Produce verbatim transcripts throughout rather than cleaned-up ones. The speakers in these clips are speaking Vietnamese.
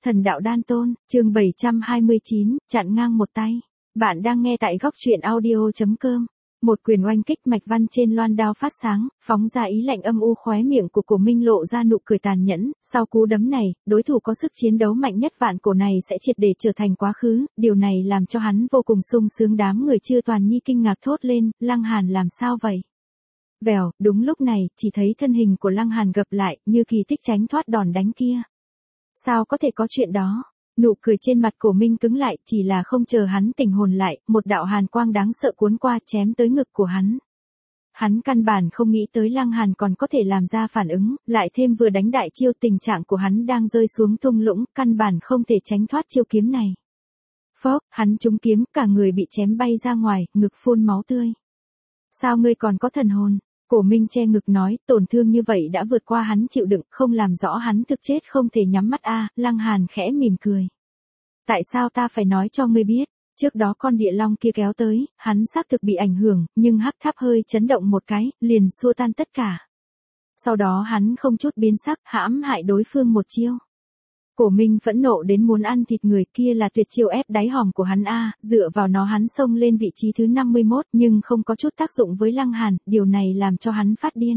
Thần đạo đan tôn, chương bảy trăm hai mươi chín, chặn ngang một tay. Bạn đang nghe tại góc truyện audio.com. Một quyền oanh kích mạch văn trên loan đao phát sáng, phóng ra ý lạnh âm u, khóe miệng của Cổ Minh lộ ra nụ cười tàn nhẫn. Sau cú đấm này, đối thủ có sức chiến đấu mạnh nhất vạn cổ này sẽ triệt để trở thành quá khứ. Điều này làm cho hắn vô cùng sung sướng. Đám người Chư Toàn Nhi kinh ngạc thốt lên, Lăng Hàn làm sao vậy? Vèo, đúng lúc này, chỉ thấy thân hình của Lăng Hàn gập lại, như kỳ tích tránh thoát đòn đánh kia. Sao có thể có chuyện đó? Nụ cười trên mặt Cổ Minh cứng lại, chỉ là không chờ hắn tỉnh hồn lại, một đạo hàn quang đáng sợ cuốn qua chém tới ngực của hắn. Hắn căn bản không nghĩ tới Lăng Hàn còn có thể làm ra phản ứng, lại thêm vừa đánh đại chiêu, tình trạng của hắn đang rơi xuống thung lũng, căn bản không thể tránh thoát chiêu kiếm này. Phốc, hắn trúng kiếm, cả người bị chém bay ra ngoài, ngực phun máu tươi. Sao ngươi còn có thần hồn? Cổ Minh che ngực nói, tổn thương như vậy đã vượt qua hắn chịu đựng, không làm rõ hắn thực chết không thể nhắm mắt a. À, Lăng Hàn khẽ mỉm cười. Tại sao ta phải nói cho ngươi biết? Trước đó con địa long kia kéo tới, hắn xác thực bị ảnh hưởng, nhưng hắc tháp hơi chấn động một cái, liền xua tan tất cả. Sau đó hắn không chút biến sắc, hãm hại đối phương một chiêu. Cổ Minh phẫn nộ đến muốn ăn thịt người, kia là tuyệt chiêu ép đáy hòm của hắn a, à, dựa vào nó hắn xông lên vị trí thứ năm mươi mốt, nhưng không có chút tác dụng với Lăng Hàn, điều này làm cho hắn phát điên.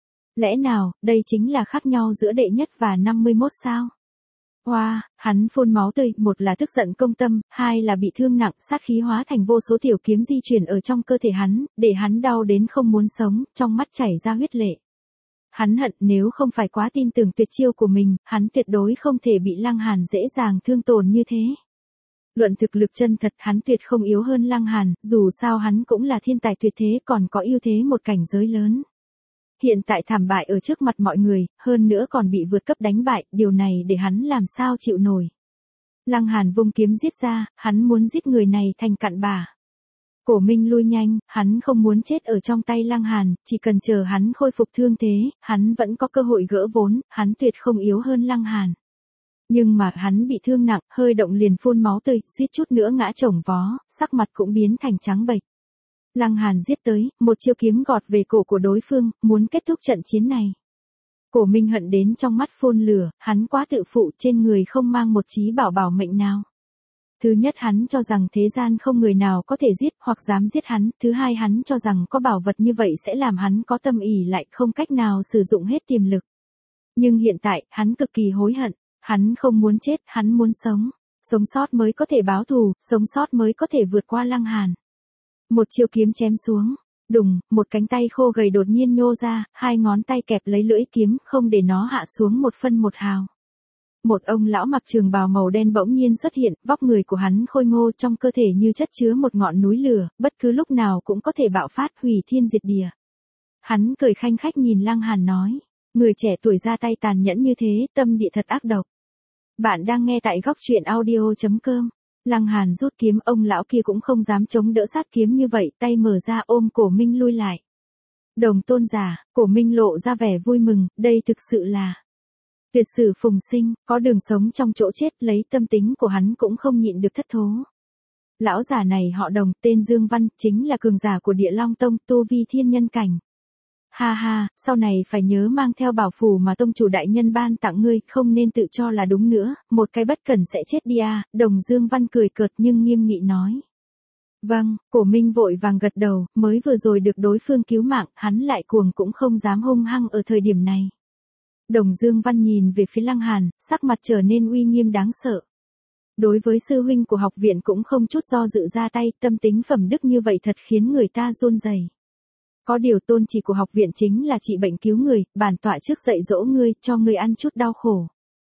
Lẽ nào, đây chính là khác nhau giữa đệ nhất và năm mươi mốt sao? Hoa, wow, hắn phun máu tươi, một là tức giận công tâm, hai là bị thương nặng, sát khí hóa thành vô số tiểu kiếm di chuyển ở trong cơ thể hắn, để hắn đau đến không muốn sống, trong mắt chảy ra huyết lệ. Hắn hận nếu không phải quá tin tưởng tuyệt chiêu của mình, hắn tuyệt đối không thể bị Lăng Hàn dễ dàng thương tổn như thế. Luận thực lực chân thật hắn tuyệt không yếu hơn Lăng Hàn, dù sao hắn cũng là thiên tài tuyệt thế, còn có ưu thế một cảnh giới lớn. Hiện tại thảm bại ở trước mặt mọi người, hơn nữa còn bị vượt cấp đánh bại, điều này để hắn làm sao chịu nổi. Lăng Hàn vung kiếm giết ra, hắn muốn giết người này thành cặn bã. Cổ Minh lui nhanh, hắn không muốn chết ở trong tay Lăng Hàn, chỉ cần chờ hắn khôi phục thương thế, hắn vẫn có cơ hội gỡ vốn, hắn tuyệt không yếu hơn Lăng Hàn. Nhưng mà hắn bị thương nặng, hơi động liền phun máu tươi, suýt chút nữa ngã chồng vó, sắc mặt cũng biến thành trắng bệch. Lăng Hàn giết tới, một chiêu kiếm gọt về cổ của đối phương, muốn kết thúc trận chiến này. Cổ Minh hận đến trong mắt phun lửa, hắn quá tự phụ, trên người không mang một chí bảo bảo mệnh nào. Thứ nhất hắn cho rằng thế gian không người nào có thể giết hoặc dám giết hắn, thứ hai hắn cho rằng có bảo vật như vậy sẽ làm hắn có tâm ỷ lại không cách nào sử dụng hết tiềm lực. Nhưng hiện tại, hắn cực kỳ hối hận, hắn không muốn chết, hắn muốn sống, sống sót mới có thể báo thù, sống sót mới có thể vượt qua Lăng Hàn. Một chiêu kiếm chém xuống, đùng, một cánh tay khô gầy đột nhiên nhô ra, hai ngón tay kẹp lấy lưỡi kiếm, không để nó hạ xuống một phân một hào. Một ông lão mặc trường bào màu đen bỗng nhiên xuất hiện, vóc người của hắn khôi ngô, trong cơ thể như chất chứa một ngọn núi lửa, bất cứ lúc nào cũng có thể bạo phát hủy thiên diệt địa. Hắn cười khanh khách nhìn Lăng Hàn nói, người trẻ tuổi ra tay tàn nhẫn như thế, tâm địa thật ác độc. Bạn đang nghe tại góc truyện audio.com. Lăng Hàn rút kiếm, ông lão kia cũng không dám chống đỡ sát kiếm như vậy, tay mở ra ôm Cổ Minh lui lại. Đồng tôn giả, Cổ Minh lộ ra vẻ vui mừng, đây thực sự là tuyệt sử phùng sinh, có đường sống trong chỗ chết, lấy tâm tính của hắn cũng không nhịn được thất thố. Lão giả này họ Đồng, tên Dương Văn, chính là cường giả của Địa Long Tông, tu vi thiên nhân cảnh. Ha ha, sau này phải nhớ mang theo bảo phù mà tông chủ đại nhân ban tặng ngươi, không nên tự cho là đúng nữa, một cái bất cẩn sẽ chết đi à. Đồng Dương Văn cười cợt nhưng nghiêm nghị nói. Vâng, Cổ Minh vội vàng gật đầu, mới vừa rồi được đối phương cứu mạng, hắn lại cuồng cũng không dám hung hăng ở thời điểm này. Đồng Dương Văn nhìn về phía Lăng Hàn, sắc mặt trở nên uy nghiêm đáng sợ. Đối với sư huynh của học viện cũng không chút do dự ra tay, tâm tính phẩm đức như vậy thật khiến người ta run rẩy. Có điều tôn chỉ của học viện chính là trị bệnh cứu người, bản tọa trước dạy dỗ ngươi, cho ngươi ăn chút đau khổ.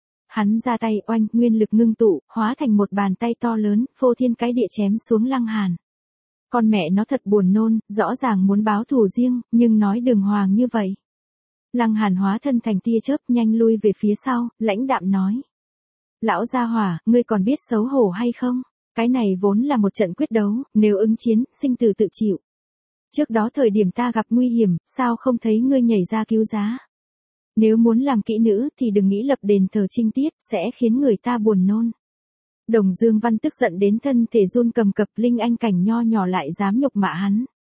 Hắn ra tay oanh, nguyên lực ngưng tụ, hóa thành một bàn tay to lớn, phô thiên cái địa chém xuống Lăng Hàn. Con mẹ nó thật buồn nôn, rõ ràng muốn báo thù riêng, nhưng nói đường hoàng như vậy. Lăng Hàn hóa thân thành tia chớp nhanh lui về phía sau, lãnh đạm nói. Lão gia hỏa, ngươi còn biết xấu hổ hay không? Cái này vốn là một trận quyết đấu, nếu ứng chiến, sinh tử tự chịu. Trước đó thời điểm ta gặp nguy hiểm, sao không thấy ngươi nhảy ra cứu giá? Nếu muốn làm kỹ nữ thì đừng nghĩ lập đền thờ trinh tiết, sẽ khiến người ta buồn nôn. Đồng Dương Văn tức giận đến thân thể run cầm cập, linh anh cảnh nho nhỏ lại dám nhục mạ hắn.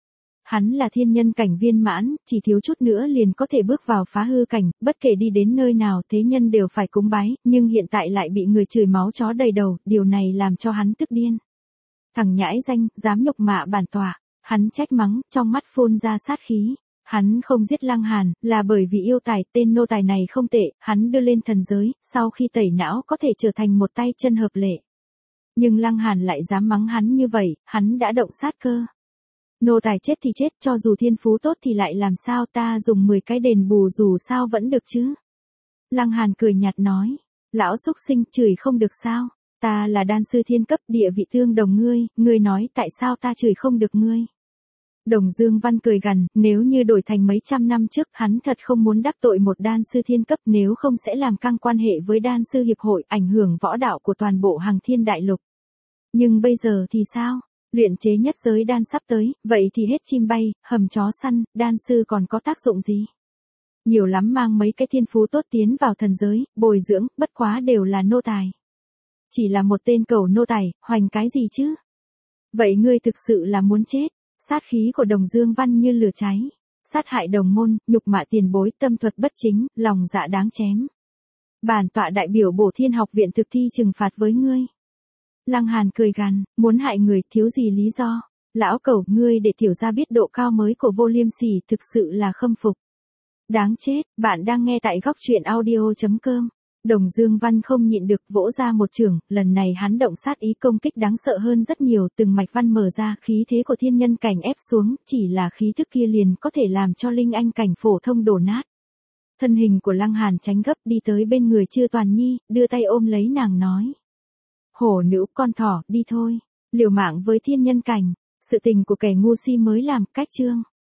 hắn là thiên nhân cảnh viên mãn, chỉ thiếu chút nữa liền có thể bước vào phá hư cảnh, bất kể đi đến nơi nào thế nhân đều phải cúng bái, nhưng hiện tại lại bị người chửi máu chó đầy đầu, điều này làm cho hắn tức điên. Thằng nhãi danh, dám nhục mạ bản tọa, hắn trách mắng, trong mắt phun ra sát khí. Hắn không giết Lăng Hàn, là bởi vì yêu tài, tên nô tài này không tệ, hắn đưa lên thần giới, sau khi tẩy não có thể trở thành một tay chân hợp lệ. Nhưng Lăng Hàn lại dám mắng hắn như vậy, hắn đã động sát cơ. Nô tài chết thì chết, cho dù thiên phú tốt thì lại làm sao, ta dùng mười cái đền bù dù sao vẫn được chứ. Lăng Hàn cười nhạt nói, lão xúc sinh, chửi không được sao, ta là đan sư thiên cấp, địa vị tương đồng ngươi, ngươi nói tại sao ta chửi không được ngươi. Đồng Dương Văn cười gằn, nếu như đổi thành mấy trăm năm trước, hắn thật không muốn đắc tội một đan sư thiên cấp, nếu không sẽ làm căng quan hệ với đan sư hiệp hội, ảnh hưởng võ đạo của toàn bộ Hằng Thiên Đại Lục. Nhưng bây giờ thì sao? Luyện chế nhất giới đan sắp tới, vậy thì hết chim bay, hầm chó săn, đan sư còn có tác dụng gì? Nhiều lắm mang mấy cái thiên phú tốt tiến vào thần giới, bồi dưỡng, bất quá đều là nô tài. Chỉ là một tên cẩu nô tài, hoành cái gì chứ? Vậy ngươi thực sự là muốn chết? Sát khí của Đồng Dương Văn như lửa cháy. Sát hại đồng môn, nhục mạ tiền bối, tâm thuật bất chính, lòng dạ đáng chém. Bản tọa đại biểu Bổ Thiên Học viện thực thi trừng phạt với ngươi. Lăng Hàn cười gằn, muốn hại người, thiếu gì lý do. Lão cẩu, ngươi để tiểu gia biết độ cao mới của Vô Liêm Sỉ, thực sự là khâm phục. Đáng chết, bạn đang nghe tại góc truyện audio chấm com. Đồng Dương Văn không nhịn được vỗ ra một chưởng, lần này hắn động sát ý công kích đáng sợ hơn rất nhiều, từng mạch văn mở ra, khí thế của thiên nhân cảnh ép xuống, chỉ là khí thức kia liền có thể làm cho linh anh cảnh phổ thông đổ nát. Thân hình của Lăng Hàn tránh gấp đi tới bên người Chư Toàn Nhi, đưa tay ôm lấy nàng nói. Hổ nữ con thỏ, đi thôi, liều mạng với thiên nhân cảnh, sự tình của kẻ ngu si mới làm, cách chương.